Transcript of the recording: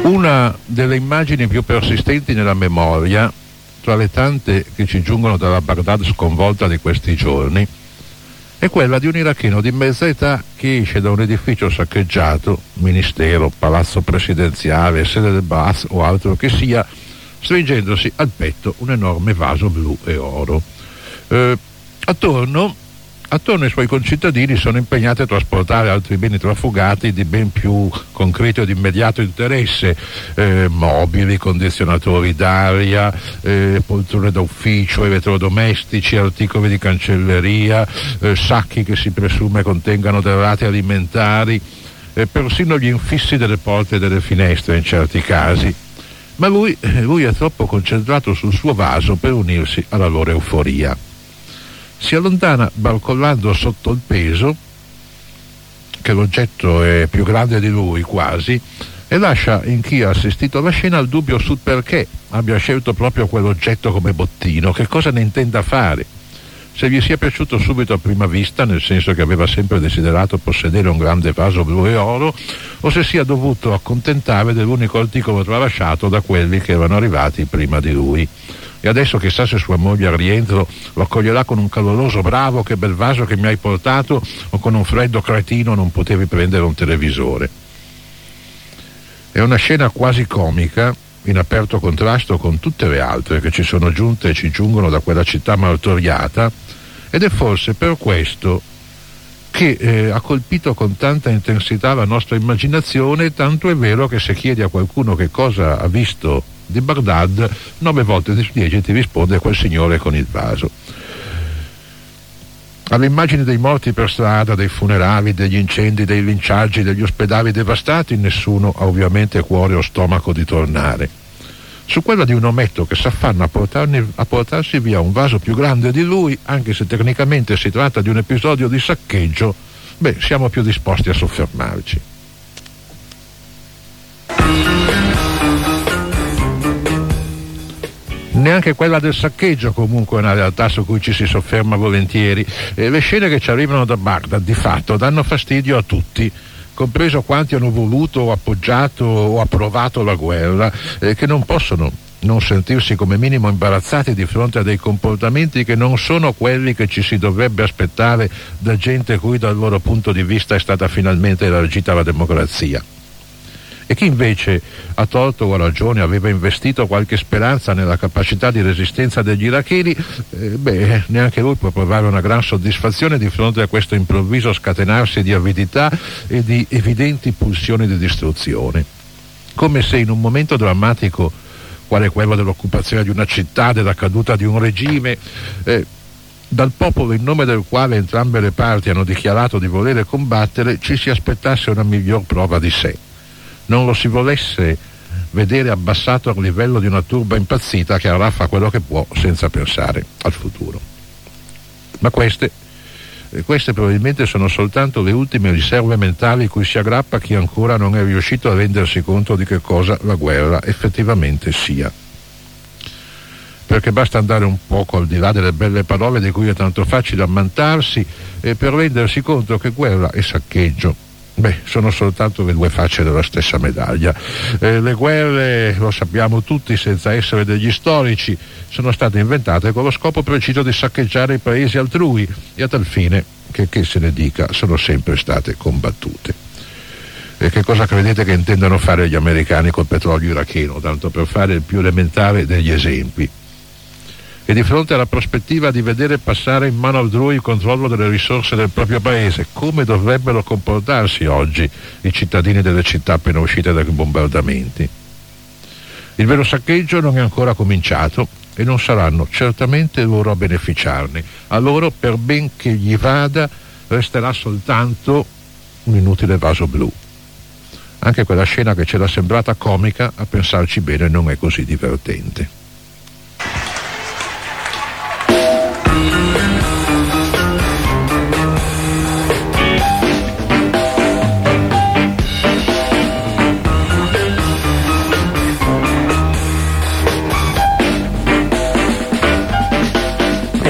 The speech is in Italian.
Una delle immagini più persistenti nella memoria, tra le tante che ci giungono dalla Baghdad sconvolta di questi giorni, è quella di un iracheno di mezza età che esce da un edificio saccheggiato, ministero, palazzo presidenziale, sede del Ba'ath o altro che sia, stringendosi al petto un enorme vaso blu e oro. Attorno ai suoi concittadini sono impegnati a trasportare altri beni trafugati di ben più concreto ed immediato interesse, mobili, condizionatori d'aria, poltrone da ufficio, elettrodomestici, articoli di cancelleria, sacchi che si presume contengano derrate alimentari, persino gli infissi delle porte e delle finestre in certi casi. Ma lui è troppo concentrato sul suo vaso per unirsi alla loro euforia. Si allontana barcollando sotto il peso, che l'oggetto è più grande di lui quasi, e lascia in chi ha assistito alla scena il dubbio sul perché abbia scelto proprio quell'oggetto come bottino, che cosa ne intenda fare. Se gli sia piaciuto subito a prima vista, nel senso che aveva sempre desiderato possedere un grande vaso blu e oro, o se sia dovuto accontentare dell'unico articolo tralasciato da quelli che erano arrivati prima di lui. E adesso chissà se sua moglie al rientro lo accoglierà con un caloroso "bravo, che bel vaso che mi hai portato", o con un freddo "cretino, non potevi prendere un televisore". È una scena quasi comica, in aperto contrasto con tutte le altre che ci sono giunte e ci giungono da quella città martoriata, ed è forse per questo che ha colpito con tanta intensità la nostra immaginazione, tanto è vero che se chiedi a qualcuno che cosa ha visto di Baghdad, 9 volte su 10 ti risponde quel signore con il vaso. Alle immagini dei morti per strada, dei funerali, degli incendi, dei linciaggi, degli ospedali devastati, nessuno ha ovviamente cuore o stomaco di tornare. Su quella di un ometto che s'affanna a portarsi via un vaso più grande di lui, anche se tecnicamente si tratta di un episodio di saccheggio, siamo più disposti a soffermarci. Neanche quella del saccheggio comunque è una realtà su cui ci si sofferma volentieri. Le scene che ci arrivano da Baghdad di fatto danno fastidio a tutti, compreso quanti hanno voluto o appoggiato o approvato la guerra, che non possono non sentirsi come minimo imbarazzati di fronte a dei comportamenti che non sono quelli che ci si dovrebbe aspettare da gente cui dal loro punto di vista è stata finalmente elargita la democrazia. E chi invece, a torto o a ragione, aveva investito qualche speranza nella capacità di resistenza degli iracheni, neanche lui può provare una gran soddisfazione di fronte a questo improvviso scatenarsi di avidità e di evidenti pulsioni di distruzione. Come se in un momento drammatico, quale quello dell'occupazione di una città, della caduta di un regime, dal popolo in nome del quale entrambe le parti hanno dichiarato di volere combattere, ci si aspettasse una miglior prova di sé. Non lo si volesse vedere abbassato al livello di una turba impazzita che arraffa quello che può senza pensare al futuro. Ma queste probabilmente sono soltanto le ultime riserve mentali cui si aggrappa chi ancora non è riuscito a rendersi conto di che cosa la guerra effettivamente sia. Perché basta andare un poco al di là delle belle parole di cui è tanto facile ammantarsi per rendersi conto che guerra e saccheggio sono soltanto le due facce della stessa medaglia. Le guerre, lo sappiamo tutti senza essere degli storici, sono state inventate con lo scopo preciso di saccheggiare i paesi altrui e a tal fine, che se ne dica, sono sempre state combattute. E che cosa credete che intendano fare gli americani col petrolio iracheno, tanto per fare il più elementare degli esempi? E di fronte alla prospettiva di vedere passare in mano altrui il controllo delle risorse del proprio paese, come dovrebbero comportarsi oggi i cittadini delle città appena uscite dai bombardamenti? Il vero saccheggio non è ancora cominciato e non saranno certamente loro a beneficiarne. A loro, per ben che gli vada, resterà soltanto un inutile vaso blu. Anche quella scena che c'era sembrata comica, a pensarci bene, non è così divertente.